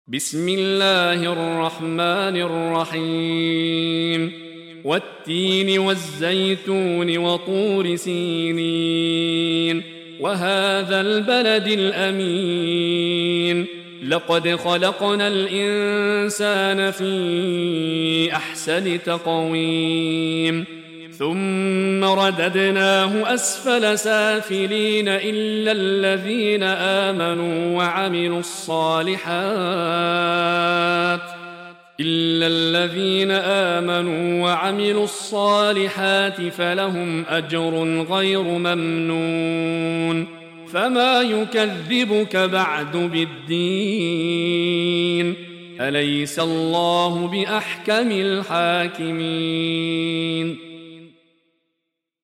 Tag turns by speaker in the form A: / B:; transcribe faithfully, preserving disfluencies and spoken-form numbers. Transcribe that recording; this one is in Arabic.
A: بسم الله الرحمن الرحيم والتين والزيتون وطور سينين وهذا البلد الأمين لقد خلقنا الإنسان في أحسن تقويم ثم رددناه أسفل سافلين إلا الذين آمنوا وعملوا الصالحات إلا الذين آمنوا وعملوا الصالحات فلهم أجر غير ممنون فما يكذبك بعد بالدين أليس الله بأحكم الحاكمين